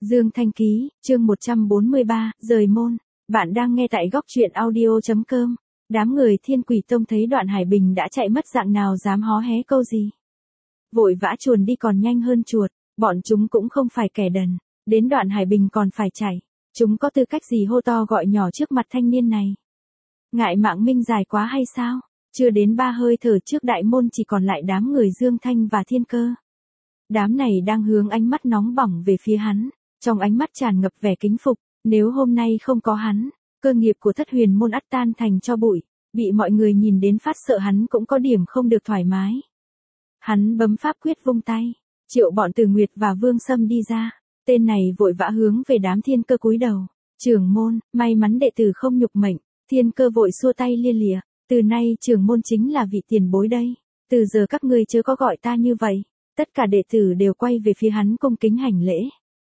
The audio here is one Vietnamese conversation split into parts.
Dương Thanh Ký, chương 143, rời môn. Bạn đang nghe tại góc truyện audio.com. Đám người Thiên Quỷ Tông thấy Đoạn Hải Bình đã chạy mất dạng nào dám hó hé câu gì. Vội vã chuồn đi còn nhanh hơn chuột, bọn chúng cũng không phải kẻ đần. Đến Đoạn Hải Bình còn phải chạy. Chúng có tư cách gì hô to gọi nhỏ trước mặt thanh niên này. Ngại mạng minh dài quá hay sao? Chưa đến 3 hơi thở trước đại môn chỉ còn lại đám người Dương Thanh và Thiên Cơ. Đám này đang hướng ánh mắt nóng bỏng về phía hắn. Trong ánh mắt tràn ngập vẻ kính phục, nếu hôm nay không có hắn, cơ nghiệp của Thất Huyền môn ắt tan thành cho bụi, bị mọi người nhìn đến phát sợ hắn cũng có điểm không được thoải mái. Hắn bấm pháp quyết vung tay, triệu bọn Từ Nguyệt và Vương Sâm đi ra, tên này vội vã hướng về đám Thiên Cơ cúi đầu. Trưởng môn, may mắn đệ tử không nhục mệnh. Thiên Cơ vội xua tay lia lịa, từ nay trưởng môn chính là vị tiền bối đây, từ giờ các ngươi chớ có gọi ta như vậy. Tất cả đệ tử đều quay về phía hắn cung kính hành lễ.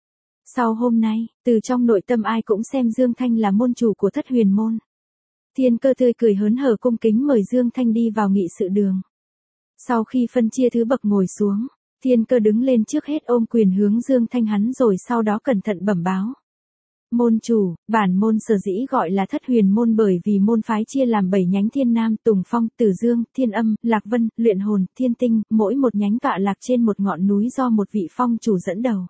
Sau hôm nay, từ trong nội tâm ai cũng xem Dương Thanh là môn chủ của Thất Huyền môn. Thiên Cơ tươi cười hớn hở cung kính mời Dương Thanh đi vào nghị sự đường. Sau khi phân chia thứ bậc ngồi xuống, Thiên Cơ đứng lên trước hết ôm quyền hướng Dương Thanh hắn rồi sau đó cẩn thận bẩm báo. Môn chủ, bản môn sở dĩ gọi là Thất Huyền môn bởi vì môn phái chia làm 7 nhánh Thiên Nam, Tùng Phong, Tử Dương, Thiên Âm, Lạc Vân, Luyện Hồn, Thiên Tinh, mỗi một nhánh tọa lạc trên một ngọn núi do một vị phong chủ dẫn đầu.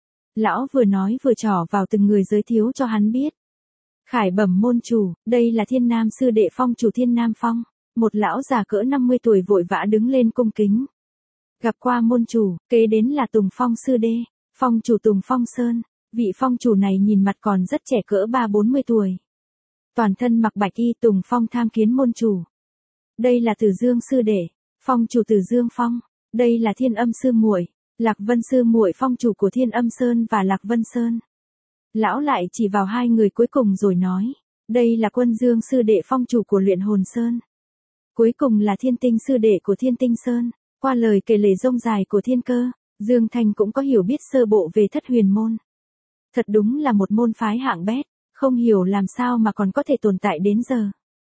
Lão vừa nói vừa trỏ vào từng người giới thiệu cho hắn biết. Khải bẩm môn chủ, đây là Thiên Nam sư đệ phong chủ Thiên Nam Phong. Một lão già cỡ 50 tuổi vội vã đứng lên cung kính. Gặp qua môn chủ, kế đến là Tùng Phong sư đệ, phong chủ Tùng Phong Sơn. Vị phong chủ này nhìn mặt còn rất trẻ cỡ 30-40 tuổi. Toàn thân mặc bạch y Tùng Phong tham kiến môn chủ. Đây là Tử Dương sư đệ, phong chủ Tử Dương Phong. Đây là Thiên Âm sư muội, Lạc Vân sư muội phong chủ của Thiên Âm Sơn và Lạc Vân Sơn. Lão lại chỉ vào hai người cuối cùng rồi nói, đây là Quân Dương sư đệ phong chủ của Luyện Hồn Sơn. Cuối cùng là Thiên Tinh sư đệ của Thiên Tinh Sơn. Qua lời kể lể rông dài của Thiên Cơ, Dương Thanh cũng có hiểu biết sơ bộ về Thất Huyền môn. Thật đúng là một môn phái hạng bét, không hiểu làm sao mà còn có thể tồn tại đến giờ.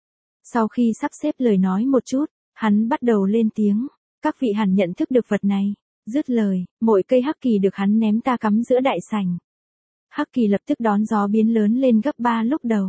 Sau khi sắp xếp lời nói một chút, hắn bắt đầu lên tiếng, các vị hẳn nhận thức được vật này. Dứt lời, mỗi cây hắc kỳ được hắn ném ta cắm giữa đại sảnh. Hắc kỳ lập tức đón gió biến lớn lên gấp 3 lúc đầu.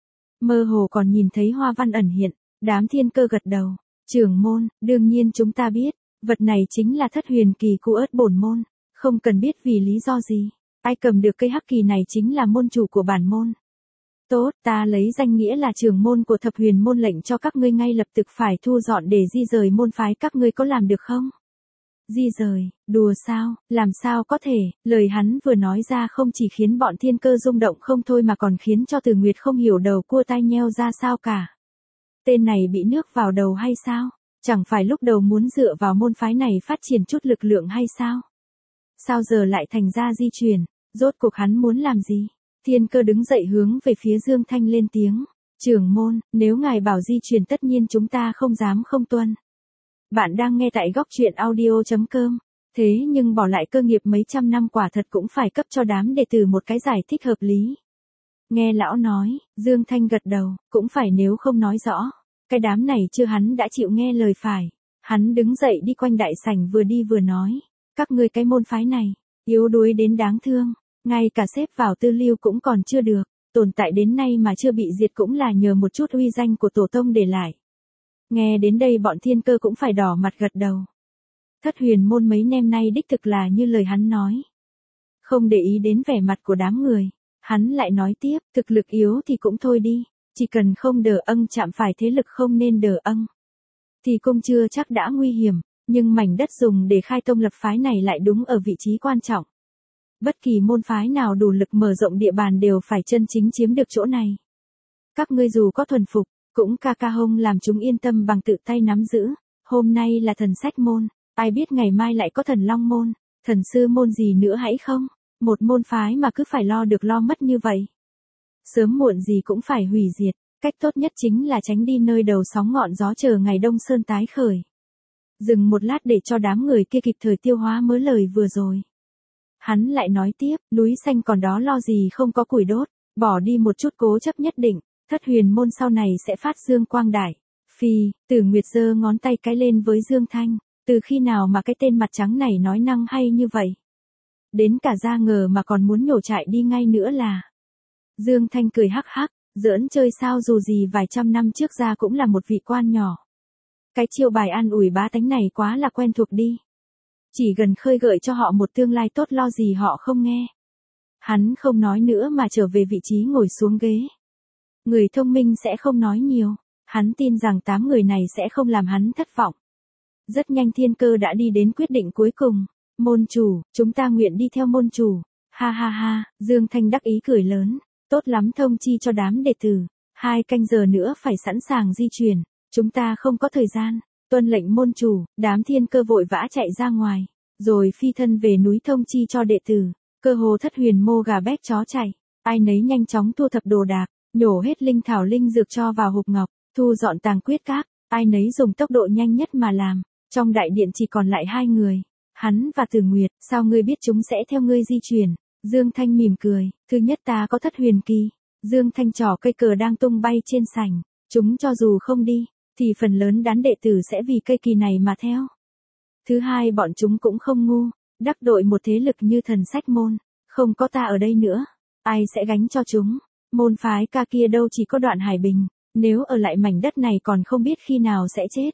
Mơ hồ còn nhìn thấy hoa văn ẩn hiện, đám Thiên Cơ gật đầu. Trưởng môn, đương nhiên chúng ta biết, vật này chính là Thất Huyền kỳ cu ớt bổn môn, không cần biết vì lý do gì. Ai cầm được cây hắc kỳ này chính là môn chủ của bản môn. Tốt, ta lấy danh nghĩa là trưởng môn của Thập Huyền môn lệnh cho các ngươi ngay lập tức phải thu dọn để di rời môn phái, các ngươi có làm được không? Di rời, đùa sao, làm sao có thể, lời hắn vừa nói ra không chỉ khiến bọn Thiên Cơ rung động không thôi mà còn khiến cho Từ Nguyệt không hiểu đầu cua tai nheo ra sao cả. Tên này bị nước vào đầu hay sao? Chẳng phải lúc đầu muốn dựa vào môn phái này phát triển chút lực lượng hay sao? Sao giờ lại thành ra di chuyển? Rốt cuộc hắn muốn làm gì? Thiên Cơ đứng dậy hướng về phía Dương Thanh lên tiếng. Trưởng môn, nếu ngài bảo di chuyển tất nhiên chúng ta không dám không tuân. Bạn đang nghe tại góc truyện audio.com. Thế nhưng bỏ lại cơ nghiệp mấy trăm năm quả thật cũng phải cấp cho đám đệ tử một cái giải thích hợp lý. Nghe lão nói, Dương Thanh gật đầu, cũng phải nếu không nói rõ. Cái đám này chưa hắn đã chịu nghe lời phải. Hắn đứng dậy đi quanh đại sảnh vừa đi vừa nói. Các ngươi cái môn phái này, yếu đuối đến đáng thương. Ngay cả xếp vào tư lưu cũng còn chưa được, tồn tại đến nay mà chưa bị diệt cũng là nhờ một chút uy danh của tổ tông để lại. Nghe đến đây bọn Thiên Cơ cũng phải đỏ mặt gật đầu. Thất Huyền môn mấy năm nay đích thực là như lời hắn nói. Không để ý đến vẻ mặt của đám người, hắn lại nói tiếp, thực lực yếu thì cũng thôi đi, chỉ cần không đờ âng chạm phải thế lực không nên đờ âng. Thì cũng chưa chắc đã nguy hiểm, nhưng mảnh đất dùng để khai tông lập phái này lại đúng ở vị trí quan trọng. Bất kỳ môn phái nào đủ lực mở rộng địa bàn đều phải chân chính chiếm được chỗ này. Các ngươi dù có thuần phục, cũng ca hông làm chúng yên tâm bằng tự tay nắm giữ. Hôm nay là Thần Sách môn, ai biết ngày mai lại có Thần Long môn, Thần Sư môn gì nữa hãy không? Một môn phái mà cứ phải lo được lo mất như vậy. Sớm muộn gì cũng phải hủy diệt, cách tốt nhất chính là tránh đi nơi đầu sóng ngọn gió chờ ngày Đông Sơn tái khởi. Dừng một lát để cho đám người kia kịp thời tiêu hóa mớ lời vừa rồi. Hắn lại nói tiếp, núi xanh còn đó lo gì không có củi đốt, bỏ đi một chút cố chấp nhất định, Thất Huyền môn sau này sẽ phát dương quang đại. Phi, Tử Nguyệt giơ ngón tay cái lên với Dương Thanh, từ khi nào mà cái tên mặt trắng này nói năng hay như vậy? Đến cả ra ngờ mà còn muốn nhổ trại đi ngay nữa là. Dương Thanh cười hắc hắc, giỡn chơi sao, dù gì vài trăm năm trước ra cũng là một vị quan nhỏ. Cái chiêu bài an ủi bá tánh này quá là quen thuộc đi. Chỉ gần khơi gợi cho họ một tương lai tốt lo gì họ không nghe. Hắn không nói nữa mà trở về vị trí ngồi xuống ghế. Người thông minh sẽ không nói nhiều. Hắn tin rằng 8 người này sẽ không làm hắn thất vọng. Rất nhanh Thiên Cơ đã đi đến quyết định cuối cùng. Môn chủ, chúng ta nguyện đi theo môn chủ. Ha ha ha, Dương Thanh đắc ý cười lớn. Tốt lắm, thông chi cho đám đệ tử. 2 canh giờ nữa phải sẵn sàng di chuyển. Chúng ta không có thời gian. Tuân lệnh môn chủ, đám Thiên Cơ vội vã chạy ra ngoài. Rồi phi thân về núi thông chi cho đệ tử. Cơ hồ thất huyền mô gà bét chó chạy. Ai nấy nhanh chóng thu thập đồ đạc. Nhổ hết linh thảo linh dược cho vào hộp ngọc. Thu dọn tàng quyết các. Ai nấy dùng tốc độ nhanh nhất mà làm. Trong đại điện chỉ còn lại 2 người. Hắn và Tử Nguyệt. Sao ngươi biết chúng sẽ theo ngươi di chuyển? Dương Thanh mỉm cười. Thứ nhất, ta có thất huyền kỳ. Dương Thanh trỏ cây cờ đang tung bay trên sảnh. Chúng cho dù không đi, thì phần lớn đám đệ tử sẽ vì cây kỳ này mà theo. Thứ hai, bọn chúng cũng không ngu. Đắc tội một thế lực như Thần Sách Môn. Không có ta ở đây nữa. Ai sẽ gánh cho chúng? Môn phái ca kia đâu chỉ có Đoạn Hải Bình. Nếu ở lại mảnh đất này còn không biết khi nào sẽ chết.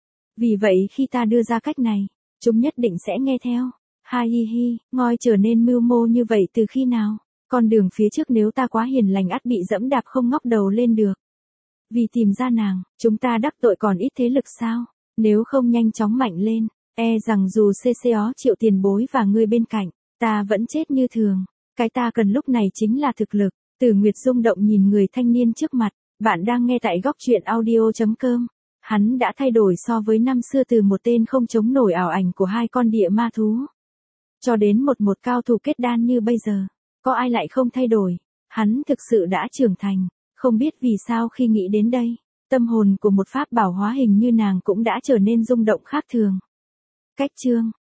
Vì vậy khi ta đưa ra cách này, chúng nhất định sẽ nghe theo. Hai hi hi, ngoi trở nên mưu mô như vậy từ khi nào? Con đường phía trước nếu ta quá hiền lành ắt bị dẫm đạp không ngóc đầu lên được. Vì tìm ra nàng, chúng ta đắc tội còn ít thế lực sao? Nếu không nhanh chóng mạnh lên, e rằng dù CCO Triệu tiền bối và ngươi bên cạnh, ta vẫn chết như thường. Cái ta cần lúc này chính là thực lực. Tử Nguyệt rung động nhìn người thanh niên trước mặt. Bạn đang nghe tại góc truyện audio.com. Hắn đã thay đổi so với năm xưa, từ một tên không chống nổi ảo ảnh của 2 con địa ma thú, cho đến một cao thủ kết đan như bây giờ. Có ai lại không thay đổi? Hắn thực sự đã trưởng thành. Không biết vì sao khi nghĩ đến đây, tâm hồn của một pháp bảo hóa hình như nàng cũng đã trở nên rung động khác thường. Cách chương